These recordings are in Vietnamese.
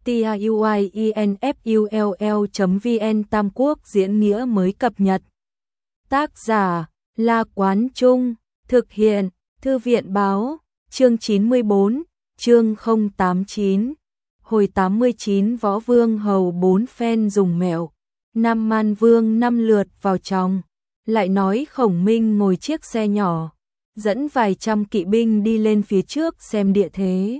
tiuinfull.vn Tam Quốc diễn nghĩa mới cập nhật. Tác giả La Quán Trung, thực hiện Thư viện Báo, chương 94, chương 089. Hồi 89 Võ Vương hầu 4 phen dùng mẹo, Nam Man Vương 5 lượt vào trong, lại nói Khổng Minh ngồi chiếc xe nhỏ, dẫn vài trăm kỵ binh đi lên phía trước xem địa thế.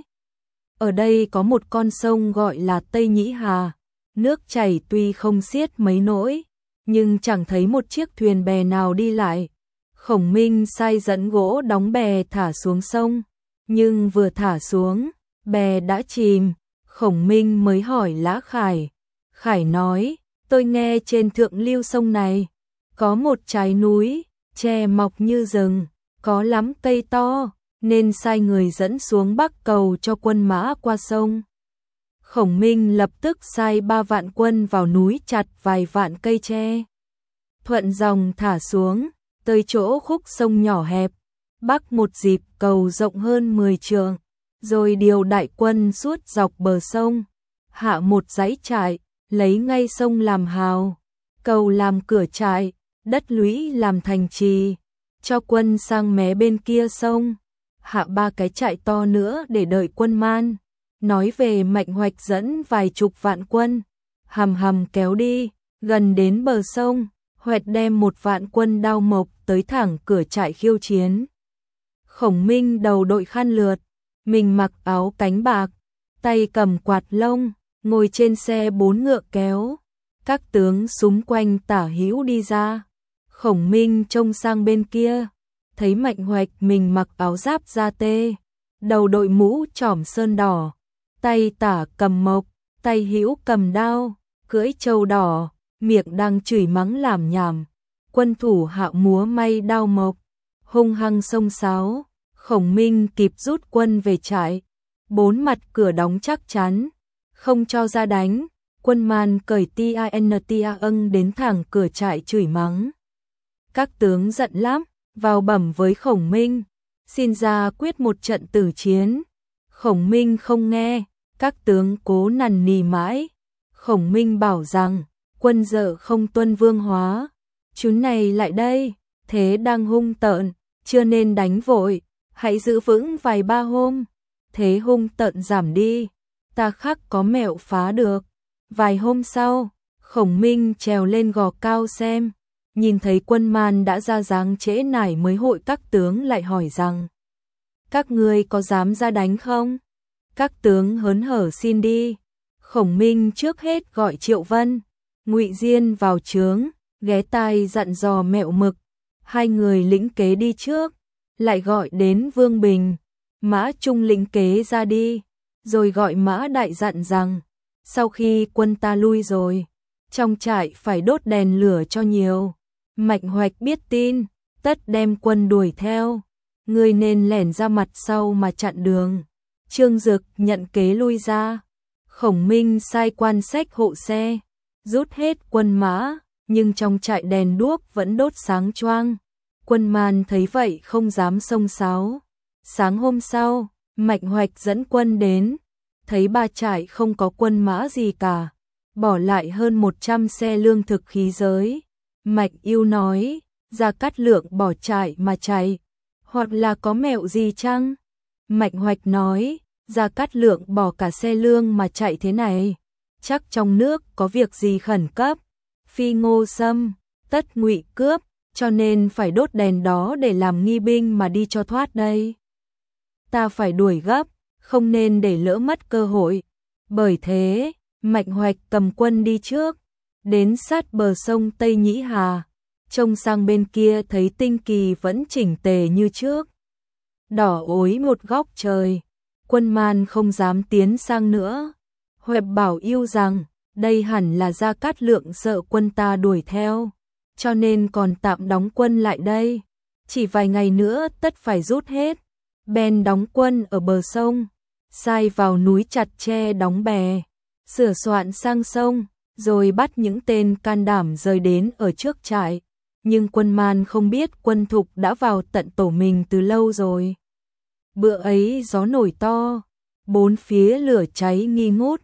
Ở đây có một con sông gọi là Tây Nhĩ Hà, nước chảy tuy không xiết mấy nỗi, nhưng chẳng thấy một chiếc thuyền bè nào đi lại. Khổng Minh sai dẫn gỗ đóng bè thả xuống sông, nhưng vừa thả xuống, bè đã chìm. Khổng Minh mới hỏi Lã Khải. Khải nói, tôi nghe trên thượng lưu sông này, có một trái núi, tre mọc như rừng, có lắm cây to, nên sai người dẫn xuống Bắc Cầu cho quân mã qua sông. Khổng Minh lập tức sai 3 vạn quân vào núi chặt vài vạn cây tre, thuận dòng thả xuống, tới chỗ khúc sông nhỏ hẹp, bắc một dịp cầu rộng hơn 10 trượng, rồi điều đại quân suốt dọc bờ sông, hạ một dãy trại, lấy ngay sông làm hào, cầu làm cửa trại, đất lũy làm thành trì, cho quân sang mé bên kia sông, hạ 3 cái trại to nữa để đợi quân man. Nói về Mạnh Hoạch dẫn vài chục vạn quân, hầm hầm kéo đi, gần đến bờ sông, Hoạch đem 1 vạn quân Đao Mộc tới thẳng cửa trại khiêu chiến. Khổng Minh đầu đội khăn lượt, mình mặc áo cánh bạc, tay cầm quạt lông, ngồi trên xe 4 ngựa kéo, các tướng xung quanh tả hữu đi ra. Khổng Minh trông sang bên kia, thấy Mạnh Hoạch mình mặc áo giáp da tê, đầu đội mũ trỏm sơn đỏ, tay tả cầm mộc, tay hữu cầm đao, cưỡi trâu đỏ, miệng đang chửi mắng làm nhảm. Quân thủ hạ múa may đao mộc, hung hăng xông xáo. Khổng Minh kịp rút quân về trại, 4 mặt cửa đóng chắc chắn, không cho ra đánh. Quân man cởi tia âng đến thẳng cửa trại chửi mắng. Các tướng giận lắm, vào bẩm với Khổng Minh, xin ra quyết một trận tử chiến. Khổng Minh không nghe, các tướng cố nằn nì mãi. Khổng Minh bảo rằng, quân dợ không tuân vương hóa, chúng này lại đây, thế đang hung tợn, chưa nên đánh vội, hãy giữ vững vài 3 hôm, thế hung tợn giảm đi, ta khắc có mẹo phá được. Vài hôm sau, Khổng Minh trèo lên gò cao xem, nhìn thấy quân man đã ra dáng trễ nải mới hội các tướng lại hỏi rằng, các ngươi có dám ra đánh không? Các tướng hớn hở xin đi. Khổng Minh trước hết gọi Triệu Vân, Ngụy Diên vào trướng, ghé tai dặn dò mẹo mực, 2 người lĩnh kế đi trước, lại gọi đến Vương Bình, Mã Trung lĩnh kế ra đi, rồi gọi Mã Đại dặn rằng, sau khi quân ta lui rồi, trong trại phải đốt đèn lửa cho nhiều. Mạnh Hoạch biết tin, tất đem quân đuổi theo, người nên lẻn ra mặt sau mà chặn đường. Trương Dực nhận kế lui ra. Khổng Minh sai quan sách hộ xe, rút hết quân mã, nhưng trong trại đèn đuốc vẫn đốt sáng choang. Quân man thấy vậy không dám xông xáo. Sáng hôm sau, Mạnh Hoạch dẫn quân đến, thấy 3 trại không có quân mã gì cả, bỏ lại hơn 100 xe lương thực khí giới. Mạnh Yêu nói, Gia Cát Lượng bỏ trại mà chạy, hoặc là có mẹo gì chăng? Mạnh Hoạch nói, Gia Cát Lượng bỏ cả xe lương mà chạy thế này, chắc trong nước có việc gì khẩn cấp. Phi Ngô Sâm, tất Ngụy cướp, cho nên phải đốt đèn đó để làm nghi binh mà đi cho thoát đây. Ta phải đuổi gấp, không nên để lỡ mất cơ hội. Bởi thế, Mạnh Hoạch cầm quân đi trước, đến sát bờ sông Tây Nhĩ Hà, trông sang bên kia thấy tinh kỳ vẫn chỉnh tề như trước, đỏ ối một góc trời. Quân man không dám tiến sang nữa. Hoẹp bảo Yêu rằng, đây hẳn là Gia Cát Lượng sợ quân ta đuổi theo, cho nên còn tạm đóng quân lại đây, chỉ vài ngày nữa tất phải rút hết. Bèn đóng quân ở bờ sông, sai vào núi chặt tre đóng bè, sửa soạn sang sông, rồi bắt những tên can đảm rời đến ở trước trại. Nhưng quân man không biết quân Thục đã vào tận tổ mình từ lâu rồi. Bữa ấy gió nổi to, 4 phía lửa cháy nghi ngút,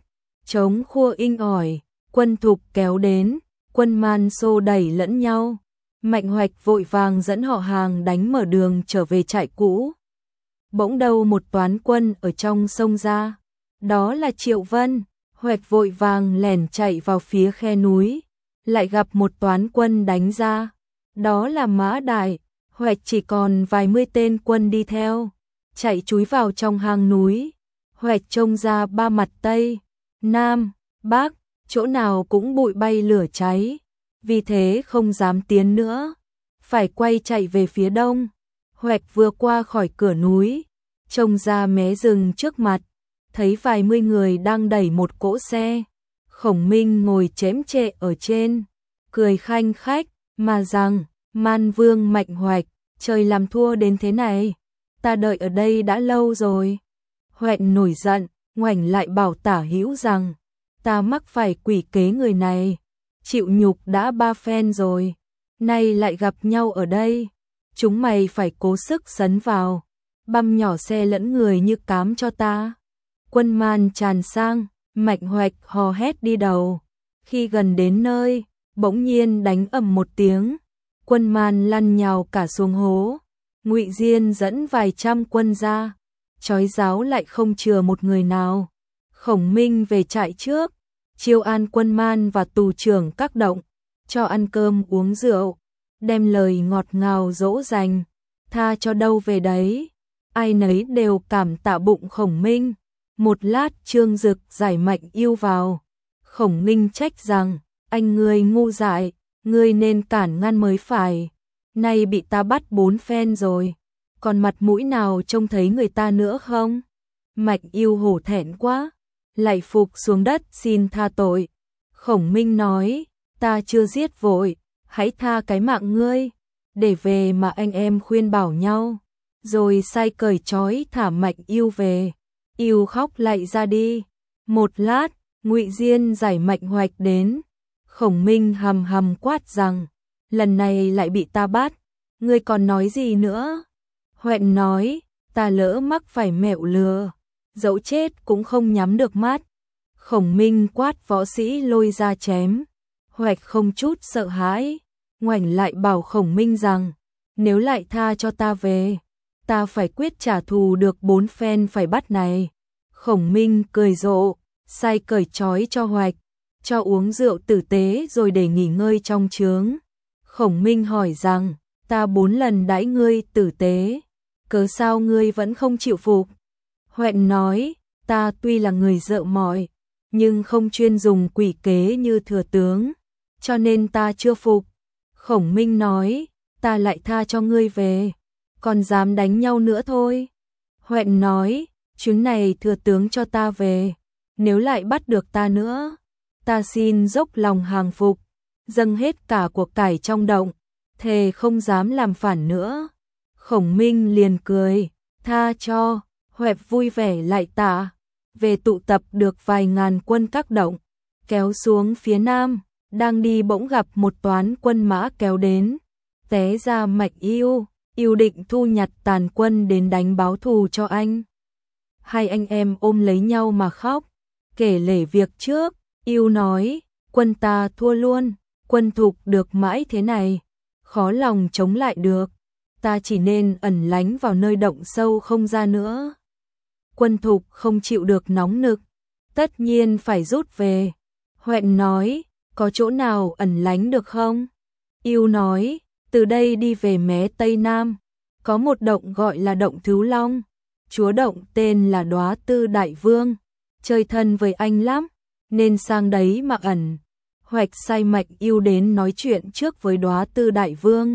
trống khua inh ỏi, quân Thục kéo đến, quân Man xô đẩy lẫn nhau. Mạnh Hoạch vội vàng dẫn họ Hàng đánh mở đường trở về trại cũ. Bỗng đâu một toán quân ở trong sông ra, đó là Triệu Vân. Hoạch vội vàng lẻn chạy vào phía khe núi, lại gặp một toán quân đánh ra, đó là Mã Đại. Hoạch chỉ còn vài mươi tên quân đi theo, chạy chúi vào trong hang núi. Hoạch trông ra ba mặt Tây, Nam, Bắc, chỗ nào cũng bụi bay lửa cháy, vì thế không dám tiến nữa, phải quay chạy về phía đông. Hoạch vừa qua khỏi cửa núi, trông ra mé rừng trước mặt, thấy vài mươi người đang đẩy một cỗ xe. Khổng Minh ngồi chễm chệ ở trên, cười khanh khách, mà rằng, Man Vương Mạnh Hoạch, trời làm thua đến thế này, ta đợi ở đây đã lâu rồi. Hoạch nổi giận, ngoảnh lại bảo Tả Hữu rằng, ta mắc phải quỷ kế người này, chịu nhục đã 3 phen rồi, nay lại gặp nhau ở đây, chúng mày phải cố sức sấn vào, băm nhỏ xe lẫn người như cám cho ta. Quân Man tràn sang, Mạnh Hoạch hò hét đi đầu, khi gần đến nơi, bỗng nhiên đánh ầm một tiếng, quân Man lăn nhào cả xuống hố. Ngụy Diên dẫn vài trăm quân ra, trói giáo lại không chừa một người nào. Khổng Minh về trại trước, chiêu an quân Man và tù trưởng các động, cho ăn cơm uống rượu, đem lời ngọt ngào dỗ dành, tha cho đâu về đấy. Ai nấy đều cảm tạ bụng Khổng Minh. Một lát Trương Dực giải Mạnh Yêu vào, Khổng Minh trách rằng, anh ngươi ngu dại, ngươi nên cản ngăn mới phải, nay bị ta bắt 4 phen rồi, còn mặt mũi nào trông thấy người ta nữa không? Mạnh Yêu hổ thẹn quá, lạy phục xuống đất xin tha tội. Khổng Minh nói, ta chưa giết vội, hãy tha cái mạng ngươi, để về mà anh em khuyên bảo nhau, rồi sai cởi trói thả Mạnh Yêu về. Yêu khóc lạy ra đi. Một lát, Ngụy Diên giải Mạnh Hoạch đến. Khổng Minh hầm hầm quát rằng, lần này lại bị ta bắt, ngươi còn nói gì nữa? Hoạch nói, ta lỡ mắc phải mẹo lừa, dẫu chết cũng không nhắm được mắt. Khổng Minh quát võ sĩ lôi ra chém. Hoạch không chút sợ hãi, ngoảnh lại bảo Khổng Minh rằng, nếu lại tha cho ta về, ta phải quyết trả thù được 4 phen phải bắt này. Khổng Minh cười rộ, sai cởi trói cho Hoạch, cho uống rượu tử tế rồi để nghỉ ngơi trong trướng. Khổng Minh hỏi rằng, ta 4 lần đãi ngươi tử tế, cớ sao ngươi vẫn không chịu phục? Hoạch nói, ta tuy là người rợ mỏi, nhưng không chuyên dùng quỷ kế như thừa tướng, cho nên ta chưa phục. Khổng Minh nói, ta lại tha cho ngươi về, còn dám đánh nhau nữa thôi. Hoạch nói, chuyến này thừa tướng cho ta về, nếu lại bắt được ta nữa, ta xin dốc lòng hàng phục, dâng hết cả cuộc cải trong động, thề không dám làm phản nữa. Khổng Minh liền cười, tha cho. Hoạch vui vẻ lại tạ, về tụ tập được vài ngàn quân các động, kéo xuống phía nam, đang đi bỗng gặp một toán quân mã kéo đến, té ra Mạnh Yêu. Yêu định thu nhặt tàn quân đến đánh báo thù cho anh. Hai anh em ôm lấy nhau mà khóc, kể lể việc trước. Yêu nói, quân ta thua luôn, quân Thục được mãi thế này, khó lòng chống lại được, ta chỉ nên ẩn lánh vào nơi động sâu không ra nữa. Quân Thục không chịu được nóng nực, tất nhiên phải rút về. Hoạch nói, có chỗ nào ẩn lánh được không? Yêu nói, từ đây đi về mé Tây Nam, có một động gọi là động Thứu Long, chúa động tên là Đóa Tư Đại Vương, chơi thân với anh lắm, nên sang đấy mà ẩn. Hoạch sai Mạnh Yêu đến nói chuyện trước với Đóa Tư Đại Vương.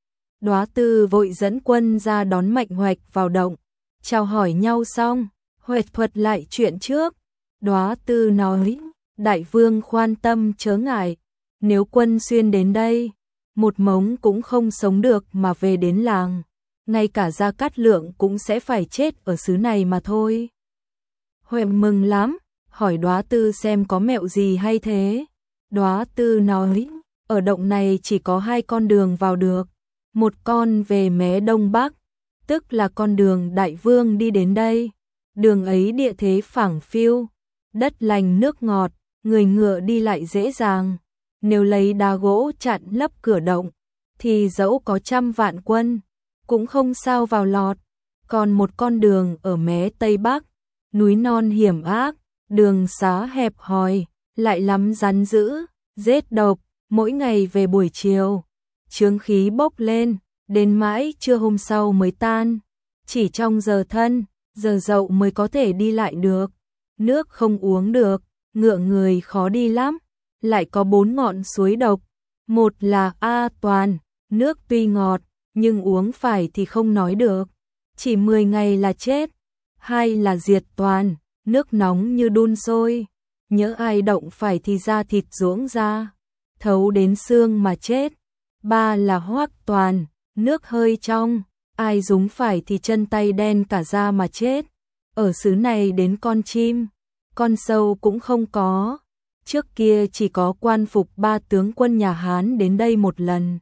Đóa Tư vội dẫn quân ra đón Mạnh Hoạch vào động, chào hỏi nhau xong, Hoạch thuật lại chuyện trước. Đóa Tư nói, Đại Vương khoan tâm chớ ngại, nếu quân xuyên đến đây, một mống cũng không sống được mà về đến làng, ngay cả Gia Cát Lượng cũng sẽ phải chết ở xứ này mà thôi. Hoạch mừng lắm, hỏi Đóa Tư xem có mẹo gì hay thế. Đóa Tư nói, ở động này chỉ có 2 con đường vào được, một con về mé đông bắc, tức là con đường Đại Vương đi đến đây, đường ấy địa thế phẳng phiu, đất lành nước ngọt, người ngựa đi lại dễ dàng. Nếu lấy đá gỗ chặn lấp cửa động, thì dẫu có 100 vạn quân, cũng không sao vào lọt. Còn một con đường ở mé Tây Bắc, núi non hiểm ác, đường xá hẹp hòi, lại lắm rắn dữ, rết độc, mỗi ngày về buổi chiều, chướng khí bốc lên, đến mãi trưa hôm sau mới tan. Chỉ trong giờ thân, giờ dậu mới có thể đi lại được. Nước không uống được, ngựa người khó đi lắm. Lại có 4 ngọn suối độc. Một là A Toàn, nước tuy ngọt, nhưng uống phải thì không nói được, chỉ 10 ngày là chết. Hai là Diệt Toàn, nước nóng như đun sôi, nhỡ ai động phải thì da thịt giũng ra, thấu đến xương mà chết. Ba là Hoắc Toàn, nước hơi trong, ai dúng phải thì chân tay đen cả da mà chết. Ở xứ này đến con chim, con sâu cũng không có. Trước kia chỉ có quan phục 3 tướng quân nhà Hán đến đây một lần.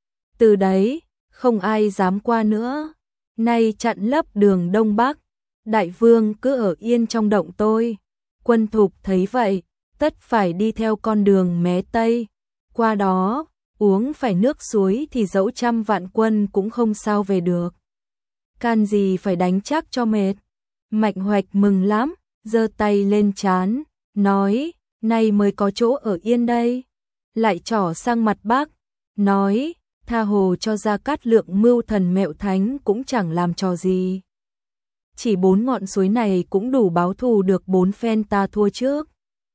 Từ đấy, không ai dám qua nữa. Nay chặn lấp đường Đông Bắc, đại vương cứ ở yên trong động tôi. Quân thục thấy vậy, tất phải đi theo con đường mé Tây. Qua đó, uống phải nước suối thì dẫu 100 vạn quân cũng không sao về được. Can gì phải đánh chắc cho mệt. Mạnh Hoạch mừng lắm, giơ tay lên trán, nói, nay mới có chỗ ở yên đây. Lại trỏ sang mặt Bắc, nói, tha hồ cho Gia Cát Lượng mưu thần mẹo thánh cũng chẳng làm trò gì. Chỉ 4 ngọn suối này cũng đủ báo thù được 4 phen ta thua trước.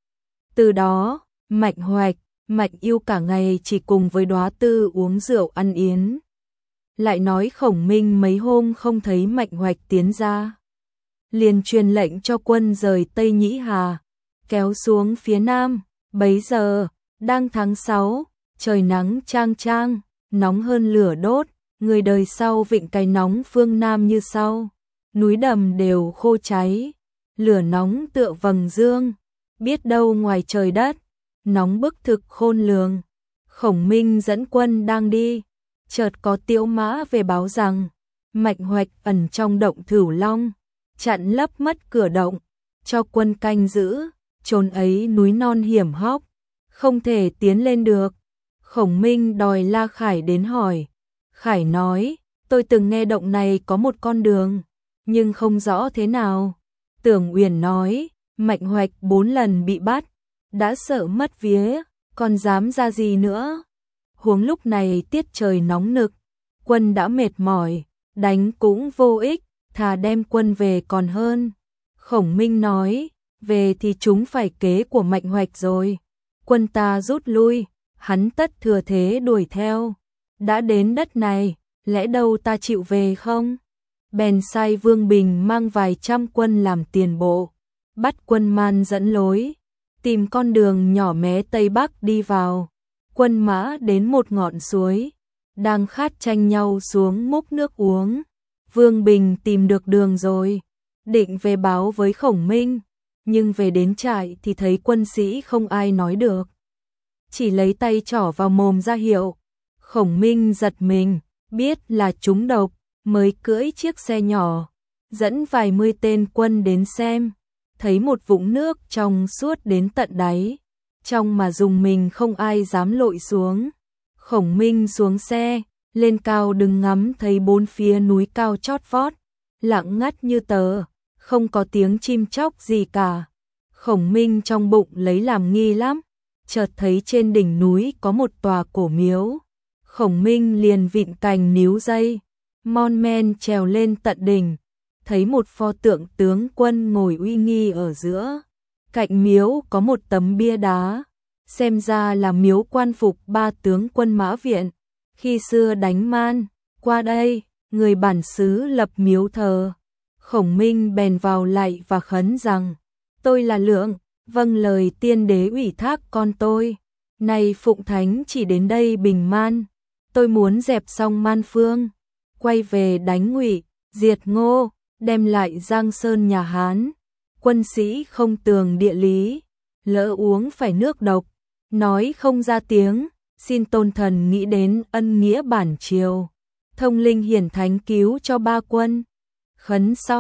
Từ đó, Mạnh Hoạch, Mạnh Yêu cả ngày chỉ cùng với Đóa Tư uống rượu ăn yến. Lại nói Khổng Minh mấy hôm không thấy Mạnh Hoạch tiến ra, liền truyền lệnh cho quân rời Tây Nhĩ Hà, kéo xuống phía Nam. Bấy giờ, đang tháng 6, trời nắng chang chang, nóng hơn lửa đốt, người đời sau vịnh cái nóng phương Nam như sau. Núi đầm đều khô cháy, lửa nóng tựa vầng dương, biết đâu ngoài trời đất, nóng bức thực khôn lường. Khổng Minh dẫn quân đang đi, chợt có Tiễu Mã về báo rằng, Mạnh Hoạch ẩn trong động Thửu Long, chặn lấp mất cửa động, cho quân canh giữ, chốn ấy núi non hiểm hóc, không thể tiến lên được. Khổng Minh đòi La Khải đến hỏi. Khải nói, tôi từng nghe động này có một con đường, nhưng không rõ thế nào. Tưởng Uyển nói, Mạnh Hoạch 4 lần bị bắt, đã sợ mất vía, còn dám ra gì nữa. Huống lúc này tiết trời nóng nực, quân đã mệt mỏi, đánh cũng vô ích, thà đem quân về còn hơn. Khổng Minh nói, về thì chúng phải kế của Mạnh Hoạch rồi. Quân ta rút lui, hắn tất thừa thế đuổi theo. Đã đến đất này, lẽ đâu ta chịu về không? Bèn sai Vương Bình mang vài trăm quân làm tiền bộ, bắt quân Man dẫn lối, tìm con đường nhỏ mé Tây Bắc đi vào. Quân mã đến một ngọn suối, đang khát tranh nhau xuống múc nước uống. Vương Bình tìm được đường rồi, định về báo với Khổng Minh, nhưng về đến trại thì thấy quân sĩ không ai nói được, chỉ lấy tay trỏ vào mồm ra hiệu. Khổng Minh giật mình, biết là trúng độc, mới cưỡi chiếc xe nhỏ, dẫn vài mươi tên quân đến xem, thấy một vũng nước trong suốt đến tận đáy, trong mà dùng mình không ai dám lội xuống. Khổng Minh xuống xe, lên cao đứng ngắm thấy 4 phía núi cao chót vót, lặng ngắt như tờ, không có tiếng chim chóc gì cả. Khổng Minh trong bụng lấy làm nghi lắm, chợt thấy trên đỉnh núi có một tòa cổ miếu. Khổng Minh liền vịn cành níu dây, mon men trèo lên tận đỉnh, thấy một pho tượng tướng quân ngồi uy nghi ở giữa. Cạnh miếu có một tấm bia đá, xem ra là miếu quan phục 3 tướng quân Mã Viện, khi xưa đánh Man, qua đây, người bản xứ lập miếu thờ. Khổng Minh bèn vào lạy và khấn rằng, tôi là Lượng, vâng lời tiên đế ủy thác con tôi, nay Phụng Thánh chỉ đến đây bình Man, tôi muốn dẹp xong Man Phương, quay về đánh Ngụy, diệt Ngô, đem lại Giang Sơn nhà Hán. Quân sĩ không tường địa lý, lỡ uống phải nước độc, nói không ra tiếng, xin tôn thần nghĩ đến ân nghĩa bản triều, thông linh hiển thánh cứu cho 3 quân. Khấn xong,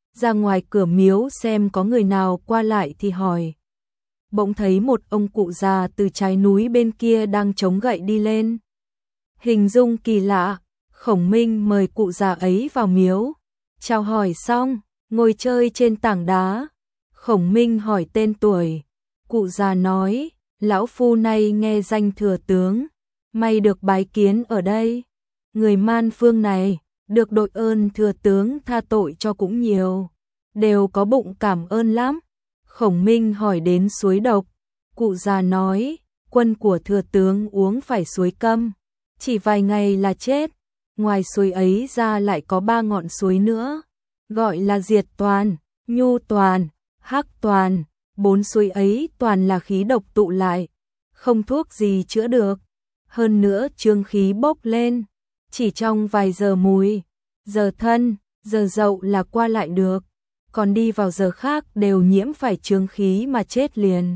ra ngoài cửa miếu xem có người nào qua lại thì hỏi. Bỗng thấy một ông cụ già từ trái núi bên kia đang chống gậy đi lên. Hình dung kỳ lạ, Khổng Minh mời cụ già ấy vào miếu. Chào hỏi xong, ngồi chơi trên tảng đá. Khổng Minh hỏi tên tuổi. Cụ già nói, lão phu này nghe danh thừa tướng, may được bái kiến ở đây. Người Man Phương này, được đội ơn thừa tướng tha tội cho cũng nhiều, đều có bụng cảm ơn lắm. Khổng Minh hỏi đến suối độc. Cụ già nói, quân của thừa tướng uống phải suối Câm, chỉ vài ngày là chết. Ngoài suối ấy ra lại có 3 ngọn suối nữa, gọi là Diệt Toàn, Nhu Toàn, Hắc Toàn. 4 suối ấy toàn là khí độc tụ lại, không thuốc gì chữa được. Hơn nữa chương khí bốc lên, chỉ trong vài giờ mùi, giờ thân, giờ dậu là qua lại được, còn đi vào giờ khác đều nhiễm phải chương khí mà chết liền.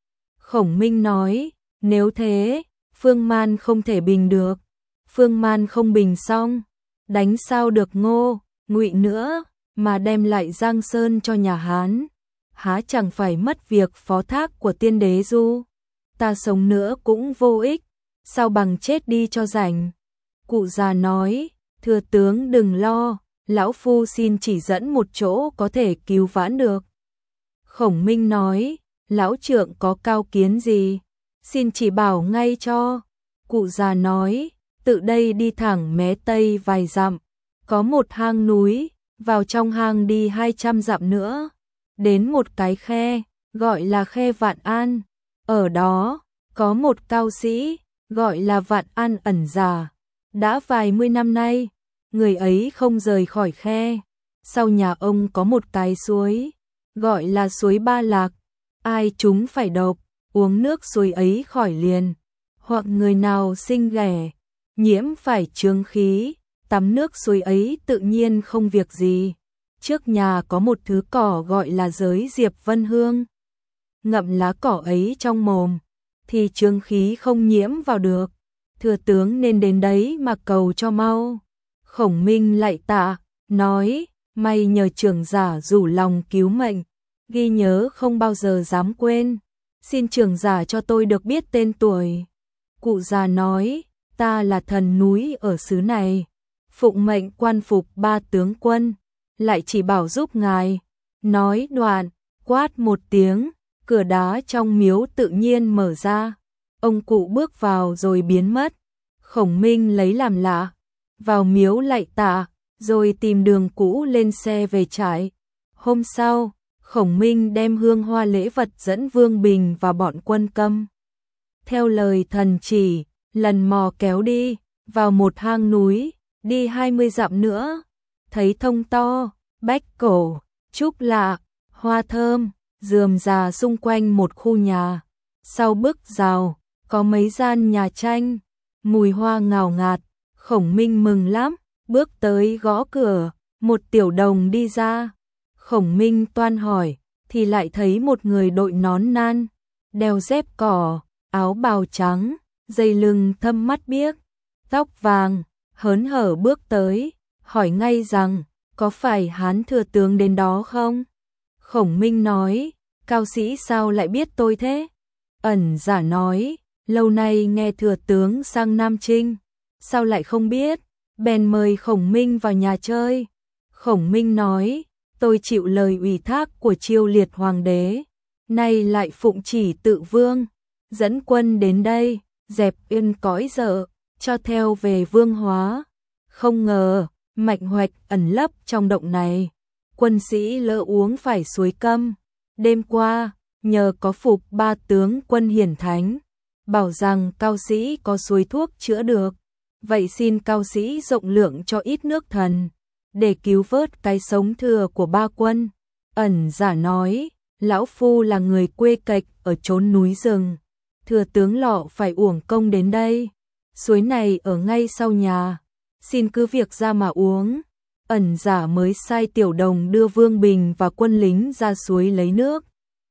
Khổng Minh nói, nếu thế, Phương Man không thể bình được. Phương Man không bình xong, đánh sao được Ngô, Ngụy nữa, mà đem lại Giang Sơn cho nhà Hán. Há chẳng phải mất việc phó thác của tiên đế Du. Ta sống nữa cũng vô ích, sao bằng chết đi cho rảnh. Cụ già nói, thừa tướng đừng lo, lão phu xin chỉ dẫn một chỗ có thể cứu vãn được. Khổng Minh nói, lão trượng có cao kiến gì, xin chỉ bảo ngay cho. Cụ già nói, tự đây đi thẳng mé tây vài dặm, có một hang núi, vào trong hang đi 200 dặm nữa, đến một cái khe, gọi là khe Vạn An. Ở đó, có một cao sĩ, gọi là Vạn An ẩn giả. Đã vài mươi năm nay, người ấy không rời khỏi khe. Sau nhà ông có một cái suối, gọi là suối Ba Lạc. Ai chúng phải độc, uống nước suối ấy khỏi liền. Hoặc người nào sinh ghẻ, nhiễm phải chương khí, tắm nước suối ấy tự nhiên không việc gì. Trước nhà có một thứ cỏ gọi là giới diệp vân hương. Ngậm lá cỏ ấy trong mồm, thì chương khí không nhiễm vào được. Thừa tướng nên đến đấy mà cầu cho mau. Khổng Minh lạy tạ, nói, may nhờ trưởng giả rủ lòng cứu mệnh, ghi nhớ không bao giờ dám quên. Xin trưởng giả cho tôi được biết tên tuổi. Cụ già nói, ta là thần núi ở xứ này, phụng mệnh quan phục 3 tướng quân, lại chỉ bảo giúp ngài. Nói đoạn, quát một tiếng, cửa đá trong miếu tự nhiên mở ra. Ông cụ bước vào rồi biến mất. Khổng Minh lấy làm lạ, vào miếu lạy tạ, rồi tìm đường cũ lên xe về trại. Hôm sau, Khổng Minh đem hương hoa lễ vật dẫn Vương Bình và bọn quân Câm. Theo lời thần chỉ, lần mò kéo đi, vào một hang núi, đi 20 dặm nữa, thấy thông to, bách cổ, trúc lạ, hoa thơm, rườm rà xung quanh một khu nhà. Sau bức rào, có mấy gian nhà tranh, mùi hoa ngào ngạt. Khổng Minh mừng lắm, bước tới gõ cửa, một tiểu đồng đi ra. Khổng Minh toan hỏi, thì lại thấy một người đội nón nan, đeo dép cỏ, áo bào trắng, dây lưng thâm mắt biếc, tóc vàng, hớn hở bước tới, hỏi ngay rằng, có phải Hán thừa tướng đến đó không? Khổng Minh nói, cao sĩ sao lại biết tôi thế? Ẩn giả nói, lâu nay nghe thừa tướng sang Nam Trinh, sao lại không biết? Bèn mời Khổng Minh vào nhà chơi. Khổng Minh nói, tôi chịu lời ủy thác của Chiêu Liệt Hoàng đế, nay lại phụng chỉ tự vương, dẫn quân đến đây, dẹp yên cõi dợ, cho theo về Vương Hóa. Không ngờ, mạch hoạch ẩn lấp trong động này, quân sĩ lỡ uống phải suối Câm. Đêm qua, nhờ có phục 3 tướng quân hiển thánh, bảo rằng cao sĩ có suối thuốc chữa được, vậy xin cao sĩ rộng lượng cho ít nước thần, để cứu vớt cái sống thừa của 3 quân. Ẩn giả nói, lão phu là người quê cạch ở chốn núi rừng, thừa tướng lọ phải uổng công đến đây, suối này ở ngay sau nhà, xin cứ việc ra mà uống. Ẩn giả mới sai tiểu đồng đưa Vương Bình và quân lính ra suối lấy nước.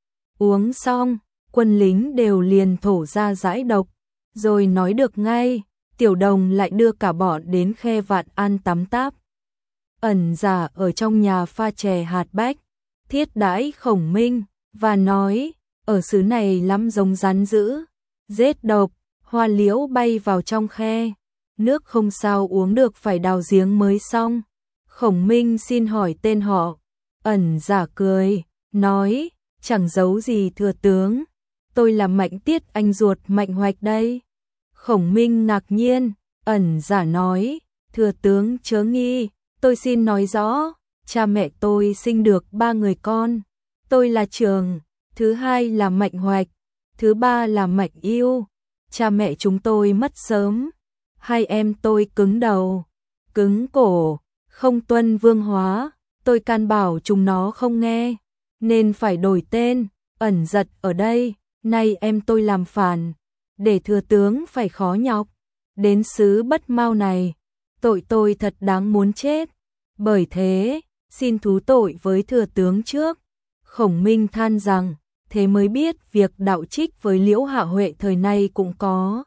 Uống xong, quân lính đều liền thổ ra giải độc, rồi nói được ngay. Tiểu đồng lại đưa cả bọn đến khe Vạn An tắm táp. ẩn giả ở trong nhà pha chè hạt bách, thiết đãi Khổng Minh, và nói, ở xứ này lắm giống rắn dữ, rết độc, hoa liễu bay vào trong khe, nước không sao uống được phải đào giếng mới xong. Khổng Minh xin hỏi tên họ, ẩn giả cười, nói, chẳng giấu gì thừa tướng, tôi là Mạnh Tiết anh ruột Mạnh Hoạch đây. Khổng Minh ngạc nhiên, ẩn giả nói, thừa tướng chớ nghi, tôi xin nói rõ, cha mẹ tôi sinh được 3 người con, tôi là Trường, thứ hai là Mạnh Hoạch, thứ ba là Mạnh Yêu, cha mẹ chúng tôi mất sớm, hai em tôi cứng đầu, cứng cổ, không tuân vương hóa, tôi can bảo chúng nó không nghe, nên phải đổi tên, ẩn giật ở đây, nay em tôi làm phản, để thừa tướng phải khó nhọc, đến xứ Bất Mao này, tội tôi thật đáng muốn chết, bởi thế, xin thú tội với thừa tướng trước. Khổng Minh than rằng, thế mới biết việc đạo trích với Liễu Hạ Huệ thời nay cũng có.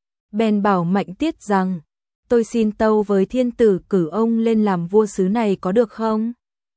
Bèn bảo Mạnh Tiết rằng, tôi xin tâu với thiên tử cử ông lên làm vua xứ này có được không?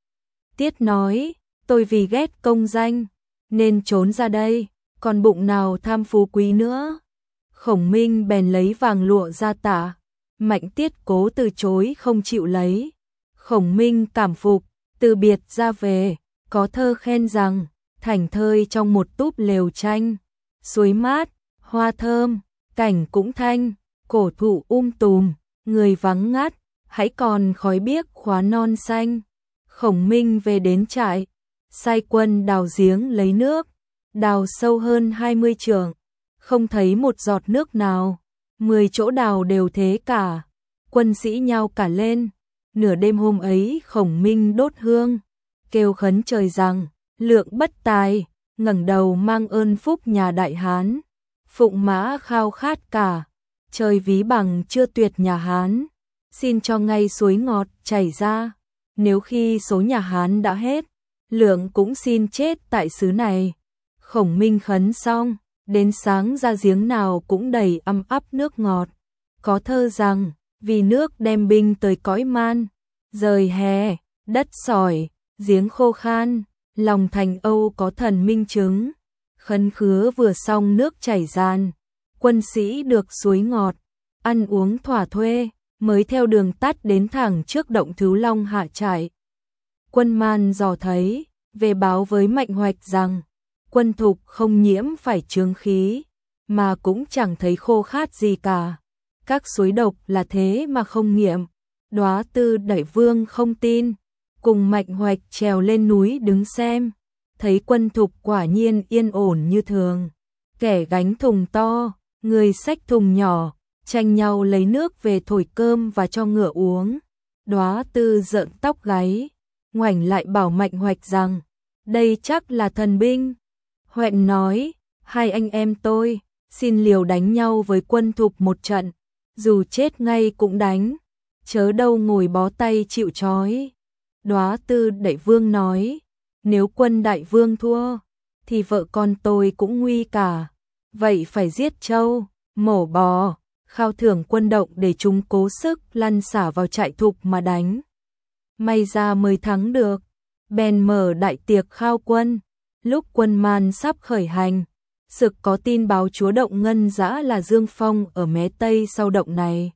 Tiết nói, tôi vì ghét công danh, nên trốn ra đây, còn bụng nào tham phú quý nữa. Khổng Minh bèn lấy vàng lụa ra tả, Mạnh Tiết cố từ chối không chịu lấy. Khổng Minh cảm phục, từ biệt ra về, có thơ khen rằng, thảnh thơi trong một túp lều tranh, suối mát, hoa thơm, cảnh cũng thanh, cổ thụ tùm, người vắng ngắt, hãy còn khói biếc khóa non xanh. Khổng Minh về đến trại, sai quân đào giếng lấy nước, đào sâu hơn 20 trượng, không thấy một giọt nước nào, 10 chỗ đào đều thế cả, quân sĩ nhao cả lên. Nửa đêm hôm ấy Khổng Minh đốt hương, kêu khấn trời rằng, lượng bất tài, ngẩng đầu mang ơn phúc nhà Đại Hán, phụng mã khao khát cả, trời ví bằng chưa tuyệt nhà Hán, xin cho ngay suối ngọt chảy ra, nếu khi số nhà Hán đã hết, lượng cũng xin chết tại xứ này. Khổng Minh khấn xong, đến sáng ra giếng nào cũng đầy ắp nước ngọt, có thơ rằng, vì nước đem binh tới cõi man, rời hè, đất sỏi, giếng khô khan, lòng thành Âu có thần minh chứng, khấn khứa vừa xong nước chảy gian, quân sĩ được suối ngọt, ăn uống thỏa thuê, mới theo đường tắt đến thẳng trước động Thứu Long hạ trại. Quân man dò thấy, về báo với Mạnh Hoạch rằng, quân thục không nhiễm phải chướng khí, mà cũng chẳng thấy khô khát gì cả. Các suối độc là thế mà không nghiệm. Đóa Tư Đẩy Vương không tin, cùng Mạnh Hoạch trèo lên núi đứng xem, thấy quân thục quả nhiên yên ổn như thường. Kẻ gánh thùng to, người xách thùng nhỏ, tranh nhau lấy nước về thổi cơm và cho ngựa uống. Đóa Tư rợn tóc gáy, ngoảnh lại bảo Mạnh Hoạch rằng, đây chắc là thần binh. Hoẹn nói, hai anh em tôi, xin liều đánh nhau với quân thục một trận, dù chết ngay cũng đánh, chớ đâu ngồi bó tay chịu trói. Đóa Tư Đẩy Vương nói, nếu quân đại vương thua, thì vợ con tôi cũng nguy cả, vậy phải giết trâu, mổ bò, khao thưởng quân động để chúng cố sức lăn xả vào trại thục mà đánh. May ra mới thắng được, bèn mở đại tiệc khao quân. Lúc quân man sắp khởi hành, sực có tin báo chúa động Ngân Dã là Dương Phong ở mé tây sau động này,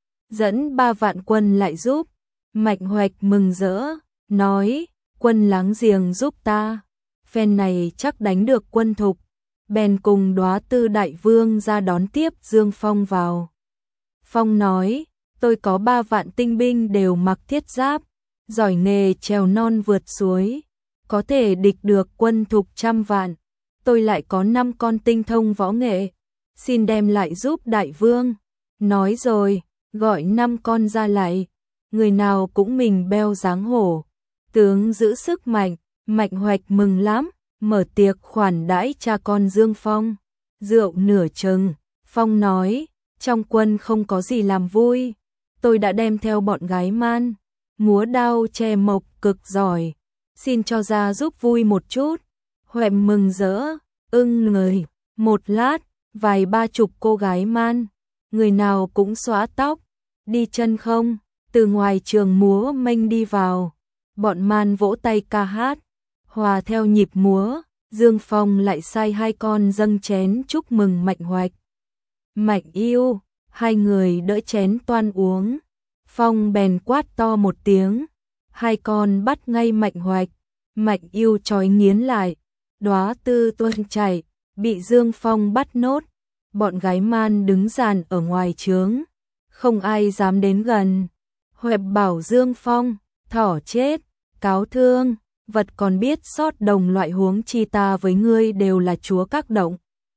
dẫn 3 vạn quân lại giúp. Mạnh Hoạch mừng rỡ, nói, quân láng giềng giúp ta, phen này chắc đánh được quân thục. Bèn cùng Đóa Tư Đại Vương ra đón tiếp Dương Phong vào. Phong nói, tôi có 3 vạn tinh binh đều mặc thiết giáp, giỏi nghề trèo non vượt suối, có thể địch được quân thục 100 vạn. Tôi lại có 5 con tinh thông võ nghệ, xin đem lại giúp đại vương. Nói rồi, gọi 5 con ra lại, người nào cũng mình beo dáng hổ, tướng giữ sức mạnh. Mạnh Hoạch mừng lắm, mở tiệc khoản đãi cha con Dương Phong. Rượu nửa chừng, Phong nói, trong quân không có gì làm vui, tôi đã đem theo bọn gái man, múa đao che mộc cực giỏi, xin cho ra giúp vui một chút. Hoạch mừng rỡ, người. Một lát, vài 30 cô gái man, người nào cũng xóa tóc, đi chân không, từ ngoài trường múa mênh đi vào, bọn man vỗ tay ca hát, hòa theo nhịp múa, Dương Phong lại sai hai con dâng chén chúc mừng Mạnh Hoạch. Mạnh yêu, hai người đỡ chén toan uống, Phong bèn quát to một tiếng, hai con bắt ngay Mạnh Hoạch, Mạnh yêu trói nghiến lại, đóa tư tuôn chảy, bị Dương Phong bắt nốt, bọn gái man đứng dàn ở ngoài trướng, không ai dám đến gần. Hoẹp bảo Dương Phong, thỏ chết, cáo thương, vật còn biết sót đồng loại huống chi ta với ngươi đều là chúa các động.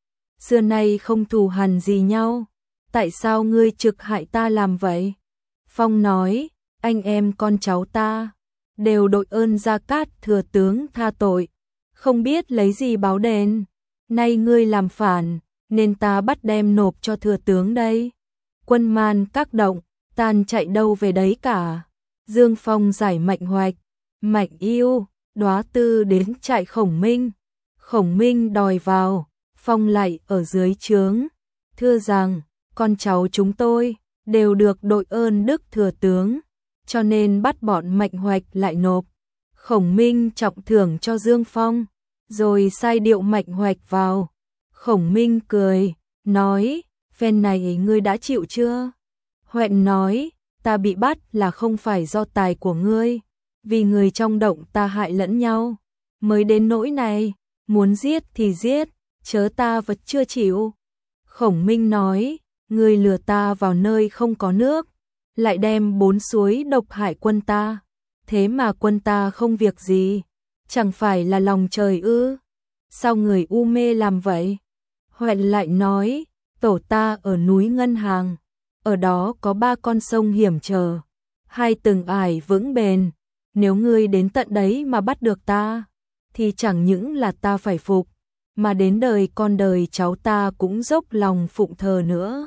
Xưa nay không thù hằn gì nhau, tại sao ngươi trực hại ta làm vậy? Phong nói, anh em con cháu ta, đều đội ơn Gia Cát thừa tướng tha tội, không biết lấy gì báo đền, nay ngươi làm phản, nên ta bắt đem nộp cho thừa tướng đây. Quân man các động, tan chạy đâu về đấy cả. Dương Phong giải Mạnh Hoạch, Mạnh yêu, đóa tư đến trại Khổng Minh. Khổng Minh đòi vào, Phong lại ở dưới trướng, thưa rằng, con cháu chúng tôi đều được đội ơn đức thừa tướng, cho nên bắt bọn Mạnh Hoạch lại nộp. Khổng Minh trọng thưởng cho Dương Phong, rồi sai điệu Mạnh Hoạch vào. Khổng Minh cười, nói, phen này ngươi đã chịu chưa? Hoẹn nói, ta bị bắt là không phải do tài của ngươi, vì người trong động ta hại lẫn nhau, mới đến nỗi này, muốn giết thì giết, chớ ta vật chưa chịu. Khổng Minh nói, ngươi lừa ta vào nơi không có nước, lại đem 4 suối độc hại quân ta, thế mà quân ta không việc gì, chẳng phải là lòng trời ư? Sao người u mê làm vậy? Hoẹn lại nói, tổ ta ở núi Ngân Hàng, ở đó có 3 con sông hiểm trở, 2 từng ải vững bền, nếu ngươi đến tận đấy mà bắt được ta, thì chẳng những là ta phải phục, mà đến đời con đời cháu ta cũng dốc lòng phụng thờ nữa.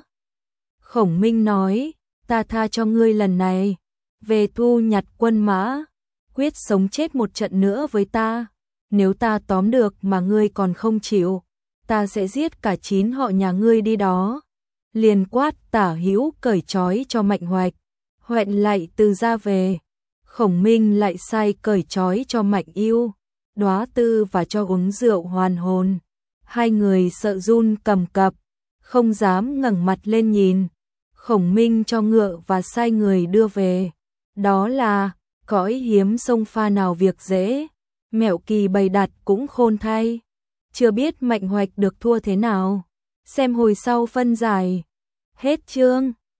Khổng Minh nói, ta tha cho ngươi lần này, về thu nhặt quân mã, quyết sống chết một trận nữa với ta, nếu ta tóm được mà ngươi còn không chịu, ta sẽ giết cả 9 họ nhà ngươi đi đó. Liền quát Tả Hữu cởi trói cho Mạnh Hoạch, Hoẹn lại từ ra về. Khổng Minh lại sai cởi trói cho Mạnh yêu, đóa tư và cho uống rượu hoàn hồn. Hai người sợ run cầm cập, không dám ngẩng mặt lên nhìn. Khổng Minh cho ngựa và sai người đưa về. Đó là cõi hiếm sông pha nào việc dễ, mẹo kỳ bày đặt cũng khôn thay. Chưa biết Mạnh Hoạch được thua thế nào, xem hồi sau phân giải. Hết chương.